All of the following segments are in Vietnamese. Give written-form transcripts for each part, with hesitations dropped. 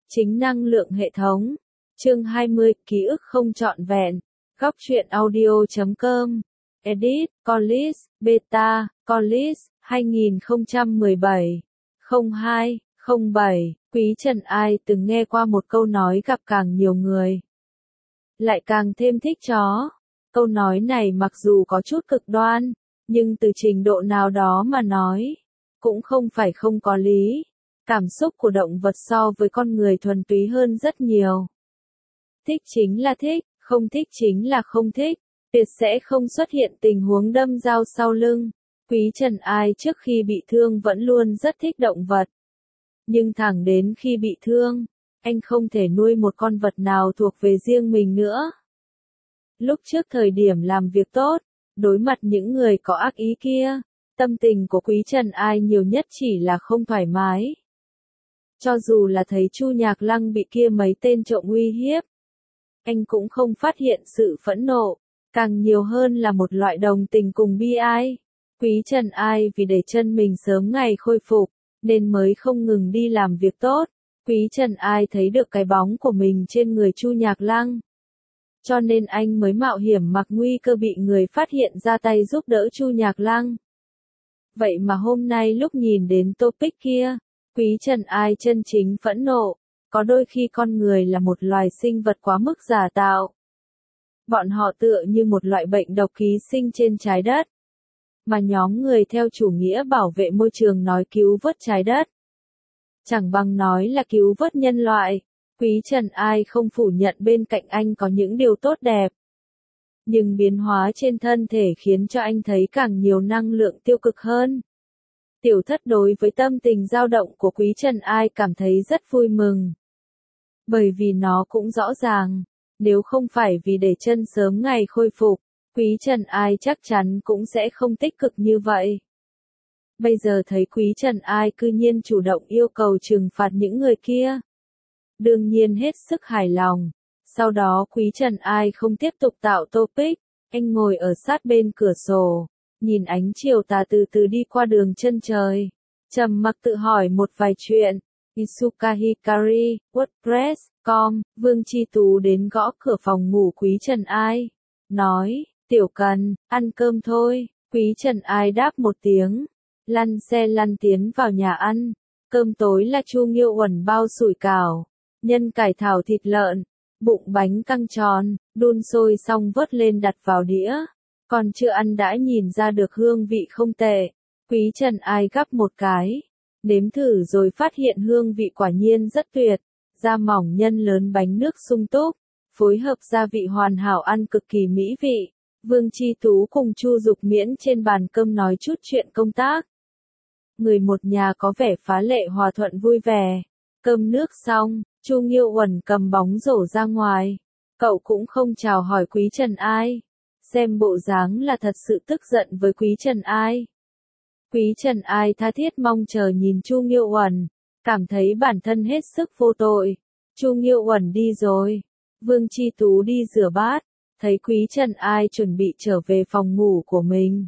Chính năng lượng hệ thống. Chương 20, ký ức không trọn vẹn. Góc truyện audio.com. Edit, Collis, Beta, Collis, 2017. 02, 07. Quý Trần ai từng nghe qua một câu nói gặp càng nhiều người lại càng thêm thích chó. Câu nói này mặc dù có chút cực đoan, nhưng từ trình độ nào đó mà nói, cũng không phải không có lý. Cảm xúc của động vật so với con người thuần túy hơn rất nhiều. Thích chính là thích, không thích chính là không thích. Tuyệt sẽ không xuất hiện tình huống đâm dao sau lưng. Quý Trần ai trước khi bị thương vẫn luôn rất thích động vật. Nhưng thẳng đến khi bị thương, anh không thể nuôi một con vật nào thuộc về riêng mình nữa. Lúc trước thời điểm làm việc tốt, đối mặt những người có ác ý kia, tâm tình của Quý Trần ai nhiều nhất chỉ là không thoải mái. Cho dù là thấy Chu Nhạc Lăng bị kia mấy tên trộm uy hiếp, anh cũng không phát hiện sự phẫn nộ, càng nhiều hơn là một loại đồng tình cùng bi ai. Quý Trần ai vì để chân mình sớm ngày khôi phục, nên mới không ngừng đi làm việc tốt. Quý Trần ai thấy được cái bóng của mình trên người Chu Nhạc Lăng. Cho nên anh mới mạo hiểm mặc nguy cơ bị người phát hiện ra tay giúp đỡ Chu Nhạc Lăng. Vậy mà hôm nay lúc nhìn đến topic kia, Quý Trần ai chân chính phẫn nộ. Có đôi khi con người là một loài sinh vật quá mức giả tạo. Bọn họ tựa như một loại bệnh độc ký sinh trên trái đất. Mà nhóm người theo chủ nghĩa bảo vệ môi trường nói cứu vớt trái đất. Chẳng bằng nói là cứu vớt nhân loại. Quý Trần ai không phủ nhận bên cạnh anh có những điều tốt đẹp. Nhưng biến hóa trên thân thể khiến cho anh thấy càng nhiều năng lượng tiêu cực hơn. Tiểu Thất đối với tâm tình dao động của Quý Trần ai cảm thấy rất vui mừng. Bởi vì nó cũng rõ ràng, nếu không phải vì để chân sớm ngày khôi phục, Quý Trần ai chắc chắn cũng sẽ không tích cực như vậy. Bây giờ thấy Quý Trần ai cư nhiên chủ động yêu cầu trừng phạt những người kia. Đương nhiên hết sức hài lòng. Sau đó Quý Trần ai không tiếp tục tạo topic, anh ngồi ở sát bên cửa sổ, nhìn ánh chiều tà từ từ đi qua đường chân trời, trầm mặc tự hỏi một vài chuyện. Isuka Hikari, WordPress.com, Vương Chi Tú đến gõ cửa phòng ngủ Quý Trần ai. Nói, Tiểu Cần, ăn cơm thôi. Quý Trần ai đáp một tiếng, lăn xe lăn tiến vào nhà ăn. Cơm tối là chu nghiêu uẩn bao sủi cảo, nhân cải thảo thịt lợn, bụng bánh căng tròn, đun sôi xong vớt lên đặt vào đĩa. Còn chưa ăn đã nhìn ra được hương vị không tệ. Quý Trần ai gắp một cái, nếm thử rồi phát hiện hương vị quả nhiên rất tuyệt. Da mỏng nhân lớn bánh nước sung túc, phối hợp gia vị hoàn hảo ăn cực kỳ mỹ vị. Vương Chi Tú cùng Chu Dục Miễn trên bàn cơm nói chút chuyện công tác. Người một nhà có vẻ phá lệ hòa thuận vui vẻ. Cơm nước xong, Chu Nghiêu Uẩn cầm bóng rổ ra ngoài. Cậu cũng không chào hỏi Quý Trần ai. Xem bộ dáng là thật sự tức giận với Quý Trần ai. Quý Trần ai tha thiết mong chờ nhìn Chu Nghiêu Uẩn, cảm thấy bản thân hết sức vô tội. Chu Nghiêu Uẩn đi rồi. Vương Chi Tú đi rửa bát, thấy Quý Trần ai chuẩn bị trở về phòng ngủ của mình.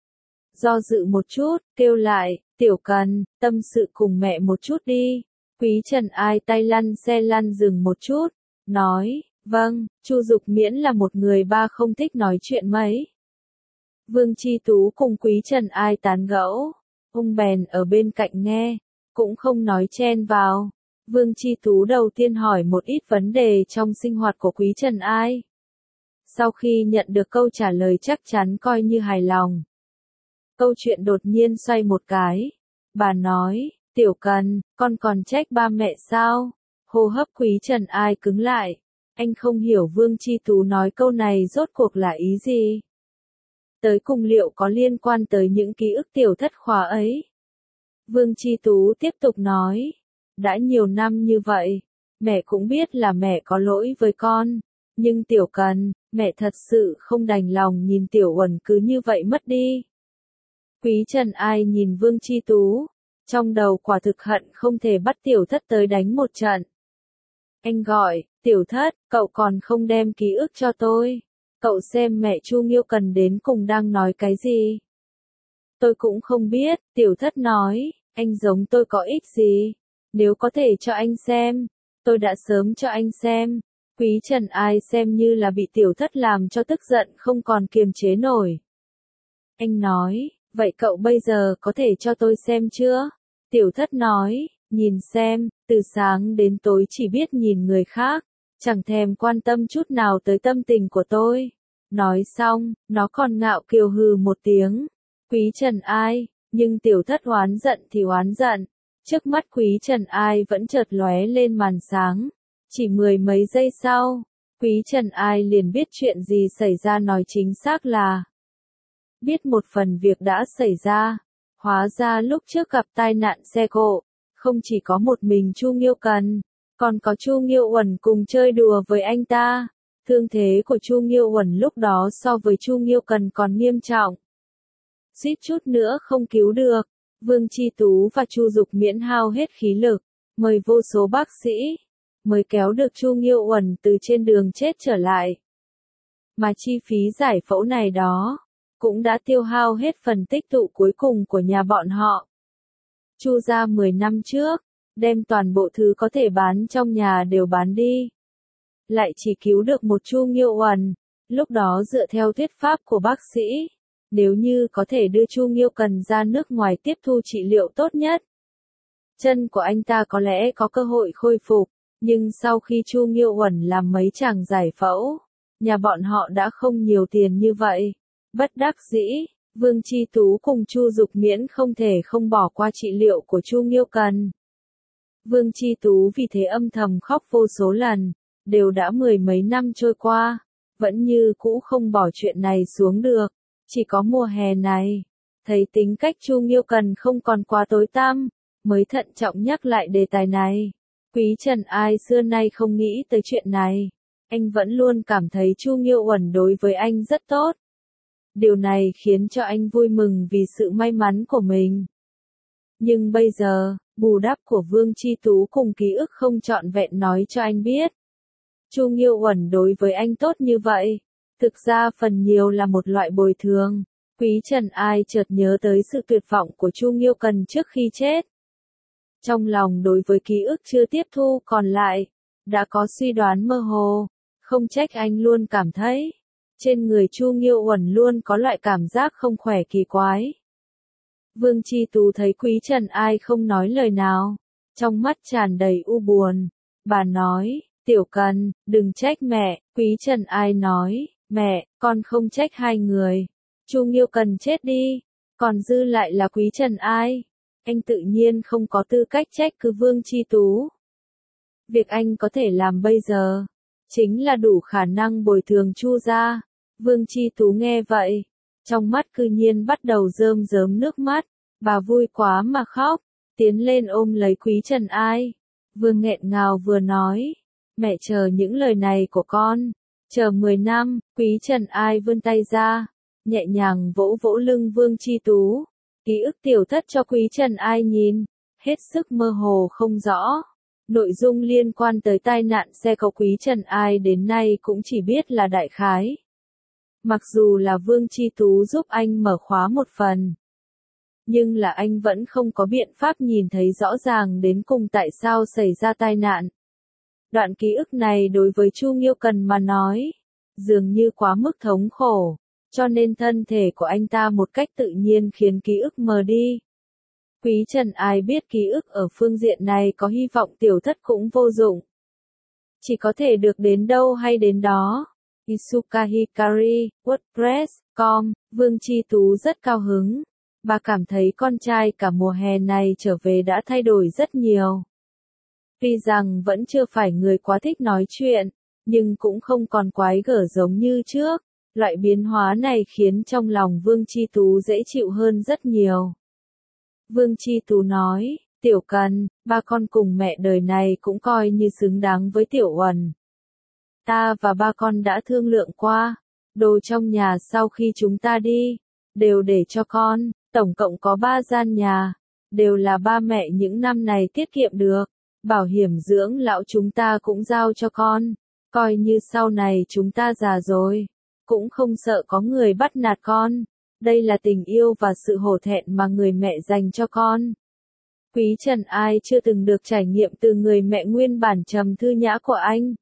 Do dự một chút, kêu lại, Tiểu Cần, tâm sự cùng mẹ một chút đi. Quý Trần ai tay lăn xe lăn dừng một chút, nói, vâng. Chu Dục Miễn là một người ba không thích nói chuyện mấy. Vương Chi Tú cùng Quý Trần ai tán gẫu, ông bèn ở bên cạnh nghe, cũng không nói chen vào. Vương Chi Tú đầu tiên hỏi một ít vấn đề trong sinh hoạt của Quý Trần ai. Sau khi nhận được câu trả lời chắc chắn coi như hài lòng. Câu chuyện đột nhiên xoay một cái. Bà nói, Tiểu Cần, con còn trách ba mẹ sao? Hô hấp Quý Trần ai cứng lại. Anh không hiểu Vương Chi Tú nói câu này rốt cuộc là ý gì. Tới cùng liệu có liên quan tới những ký ức Tiểu Thất khóa ấy. Vương Chi Tú tiếp tục nói. Đã nhiều năm như vậy, mẹ cũng biết là mẹ có lỗi với con. Nhưng Tiểu Cần, mẹ thật sự không đành lòng nhìn Tiểu Uẩn cứ như vậy mất đi. Quý Trần ai nhìn Vương Chi Tú, trong đầu quả thực hận không thể bắt Tiểu Thất tới đánh một trận. Anh gọi, Tiểu Thất, cậu còn không đem ký ức cho tôi. Cậu xem mẹ Chu Nghiêu Cần đến cùng đang nói cái gì. Tôi cũng không biết, Tiểu Thất nói, anh giống tôi có ích gì. Nếu có thể cho anh xem, Tôi đã sớm cho anh xem. Quý Trần Ai xem như là bị tiểu thất làm cho tức giận không còn kiềm chế nổi. Anh nói, vậy cậu bây giờ có thể cho tôi xem chưa? Tiểu thất nói, nhìn xem, từ sáng đến tối chỉ biết nhìn người khác, chẳng thèm quan tâm chút nào tới tâm tình của tôi. Nói xong, nó còn ngạo kiều hừ một tiếng. Quý Trần Ai, nhưng tiểu thất oán giận thì oán giận. Trước mắt Quý Trần Ai vẫn chợt lóe lên màn sáng. Chỉ mười mấy giây sau, Quý Trần Ai liền biết chuyện gì xảy ra, nói chính xác là biết một phần việc đã xảy ra. Hóa ra lúc trước gặp tai nạn xe cộ, không chỉ có một mình Chu Nghiêu Cần, còn có Chu Nghiêu Uẩn cùng chơi đùa với anh ta. Thương thế của Chu Nghiêu Uẩn lúc đó so với Chu Nghiêu Cần còn nghiêm trọng. Suýt chút nữa không cứu được. Vương Chi Tú và Chu Dục Miễn hao hết khí lực, mời vô số bác sĩ, mới kéo được Chu Nghiêu Uẩn từ trên đường chết trở lại. Mà chi phí giải phẫu này đó, cũng đã tiêu hao hết phần tích tụ cuối cùng của nhà bọn họ. Chu gia 10 năm trước, đem toàn bộ thứ có thể bán trong nhà đều bán đi. Lại chỉ cứu được một Chu Nghiêu Uẩn. Lúc đó dựa theo thuyết pháp của bác sĩ, nếu như có thể đưa Chu Nghiêu Cần ra nước ngoài tiếp thu trị liệu tốt nhất, chân của anh ta có lẽ có cơ hội khôi phục. Nhưng sau khi Chu Nghiêu Uẩn làm mấy chàng giải phẫu, nhà bọn họ đã không nhiều tiền như vậy. Bất đắc dĩ, Vương Chi Tú cùng Chu Dục Miễn không thể không bỏ qua trị liệu của Chu Nghiêu Cần. Vương Chi Tú vì thế âm thầm khóc vô số lần, đều đã mười mấy năm trôi qua, vẫn như cũ không bỏ chuyện này xuống được. Chỉ có mùa hè này, thấy tính cách Chu Nghiêu Cần không còn quá tối tăm, mới thận trọng nhắc lại đề tài này. Quý Trần Ai xưa nay không nghĩ tới chuyện này, anh vẫn luôn cảm thấy Chu Nghiêu Uẩn đối với anh rất tốt. Điều này khiến cho anh vui mừng vì sự may mắn của mình. Nhưng bây giờ, bù đắp của Vương Chi Tú cùng ký ức không trọn vẹn nói cho anh biết. Chu Nghiêu Uẩn đối với anh tốt như vậy, thực ra phần nhiều là một loại bồi thường. Quý Trần Ai chợt nhớ tới sự tuyệt vọng của Chu Nghiêu Cần trước khi chết. Trong lòng đối với ký ức chưa tiếp thu còn lại, đã có suy đoán mơ hồ, không trách anh luôn cảm thấy, trên người Chu Nghiêu Uẩn luôn có loại cảm giác không khỏe kỳ quái. Vương Chi Tú thấy Quý Trần Ai không nói lời nào, trong mắt tràn đầy u buồn. Bà nói, Tiểu Cần, đừng trách mẹ. Quý Trần Ai nói, mẹ, con không trách hai người. Chu Nghiêu Cần chết đi, còn dư lại là Quý Trần Ai. Anh tự nhiên không có tư cách trách cứ Vương Chi Tú. Việc anh có thể làm bây giờ, chính là đủ khả năng bồi thường Chu gia. Vương Chi Tú nghe vậy, trong mắt cư nhiên bắt đầu rơm rớm nước mắt, bà vui quá mà khóc, tiến lên ôm lấy Quý Trần Ai. Vừa nghẹn ngào vừa nói, mẹ chờ những lời này của con, chờ 10 năm. Quý Trần Ai vươn tay ra, nhẹ nhàng vỗ vỗ lưng Vương Chi Tú. Ký ức tiểu thất cho Quý Trần Ai nhìn, hết sức mơ hồ không rõ. Nội dung liên quan tới tai nạn xe cộ Quý Trần Ai đến nay cũng chỉ biết là đại khái. Mặc dù là Vương Chi Tú giúp anh mở khóa một phần, nhưng là anh vẫn không có biện pháp nhìn thấy rõ ràng đến cùng tại sao xảy ra tai nạn. Đoạn ký ức này đối với Chu Nghiêu Cần mà nói, dường như quá mức thống khổ, cho nên thân thể của anh ta một cách tự nhiên khiến ký ức mờ đi. Quý Trần Ai biết ký ức ở phương diện này có hy vọng tiểu thất cũng vô dụng. Chỉ có thể được đến đâu hay đến đó. Isuka Hikari, WordPress.com, Vương Chi Tú rất cao hứng. Bà cảm thấy con trai cả mùa hè này trở về đã thay đổi rất nhiều. Tuy rằng vẫn chưa phải người quá thích nói chuyện, nhưng cũng không còn quái gở giống như trước. Loại biến hóa này khiến trong lòng Vương Chi Tú dễ chịu hơn rất nhiều. Vương Chi Tú nói, Tiểu Cần, ba con cùng mẹ đời này cũng coi như xứng đáng với Tiểu Uẩn. Ta và ba con đã thương lượng qua, đồ trong nhà sau khi chúng ta đi, đều để cho con, tổng cộng có 3 gian nhà, đều là ba mẹ những năm này tiết kiệm được. Bảo hiểm dưỡng lão chúng ta cũng giao cho con, coi như sau này chúng ta già rồi, cũng không sợ có người bắt nạt con. Đây là tình yêu và sự hổ thẹn mà người mẹ dành cho con. Quý Trần Ai chưa từng được trải nghiệm từ người mẹ nguyên bản trầm thư nhã của anh.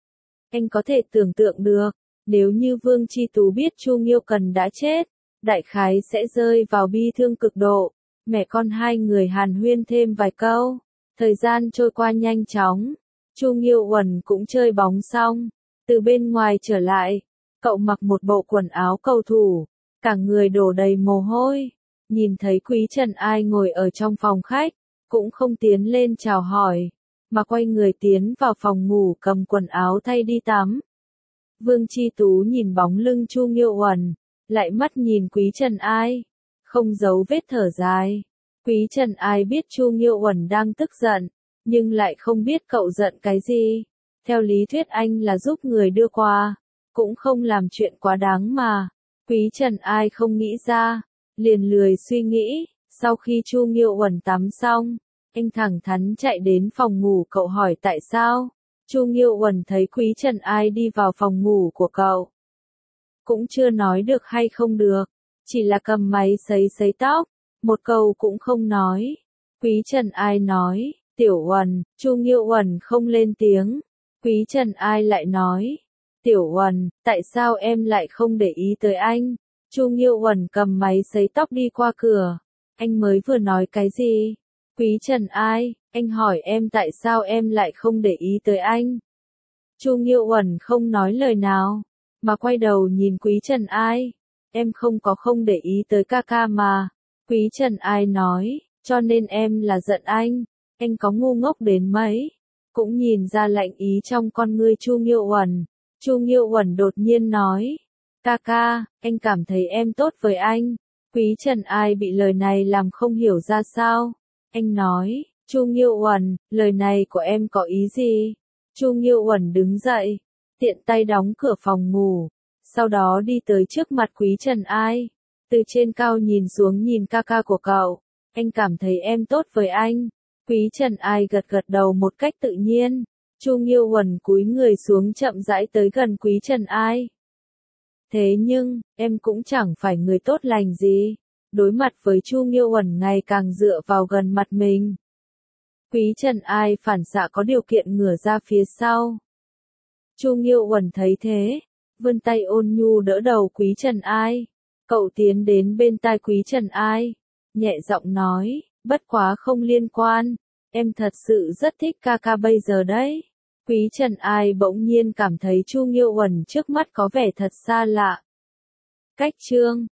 Anh có thể tưởng tượng được, nếu như Vương Chi Tú biết Chu Nghiêu Cần đã chết, đại khái sẽ rơi vào bi thương cực độ. Mẹ con hai người hàn huyên thêm vài câu, thời gian trôi qua nhanh chóng. Chu Nghiêu Uẩn cũng chơi bóng xong, từ bên ngoài trở lại, cậu mặc một bộ quần áo cầu thủ, cả người đổ đầy mồ hôi, nhìn thấy Quý Trần Ai ngồi ở trong phòng khách, cũng không tiến lên chào hỏi, mà quay người tiến vào phòng ngủ cầm quần áo thay đi tắm. Vương Chi Tú nhìn bóng lưng Chu Nghiêu Uẩn, lại mắt nhìn Quý Trần Ai, không giấu vết thở dài. Quý Trần Ai biết Chu Nghiêu Uẩn đang tức giận, nhưng lại không biết cậu giận cái gì. Theo lý thuyết anh là giúp người đưa quà, cũng không làm chuyện quá đáng mà. Quý Trần Ai không nghĩ ra, liền lười suy nghĩ. Sau khi Chu Nghiêu Uẩn tắm xong, anh thẳng thắn chạy đến phòng ngủ cậu hỏi tại sao. Chu Nghiêu Uẩn thấy Quý Trần Ai đi vào phòng ngủ của cậu, cũng chưa nói được hay không được, chỉ là cầm máy sấy tóc, một câu cũng không nói. Quý Trần Ai nói, Tiểu Uẩn. Chu Nghiêu Uẩn không lên tiếng. Quý Trần Ai lại nói, Tiểu Uẩn, tại sao em lại không để ý tới anh? Chu Nghiêu Uẩn cầm máy sấy tóc đi qua cửa. Anh mới vừa nói cái gì? Quý Trần Ai, anh hỏi em tại sao em lại không để ý tới anh? Chu Nghiêu Uẩn không nói lời nào, mà quay đầu nhìn Quý Trần Ai. Em không để ý tới ca ca mà. Quý Trần Ai nói, cho nên em là giận anh. Anh có ngu ngốc đến mấy, cũng nhìn ra lạnh ý trong con ngươi Chu Nghiêu Uẩn. Chu Nghiêu Uẩn đột nhiên nói, ca ca, anh cảm thấy em tốt với anh. Quý Trần Ai bị lời này làm không hiểu ra sao. Anh nói, Chu Nghiêu Uẩn, lời này của em có ý gì? Chu Nghiêu Uẩn đứng dậy, tiện tay đóng cửa phòng ngủ, sau đó đi tới trước mặt Quý Trần Ai, từ trên cao nhìn xuống nhìn ca ca của cậu. Anh cảm thấy em tốt với anh. Quý Trần Ai gật gật đầu một cách tự nhiên. Chu Nghiêu Uẩn cúi người xuống chậm rãi tới gần Quý Trần Ai. Thế nhưng, em cũng chẳng phải người tốt lành gì. Đối mặt với Chu Nghiêu Uẩn ngày càng dựa vào gần mặt mình. Quý Trần Ai phản xạ có điều kiện ngửa ra phía sau. Chu Nghiêu Uẩn thấy thế, vươn tay ôn nhu đỡ đầu Quý Trần Ai. Cậu tiến đến bên tai Quý Trần Ai, nhẹ giọng nói, bất quá không liên quan, em thật sự rất thích ca ca bây giờ đấy. Quý Trần Ai bỗng nhiên cảm thấy Chu Nghiêu Uẩn trước mắt có vẻ thật xa lạ. Cách chương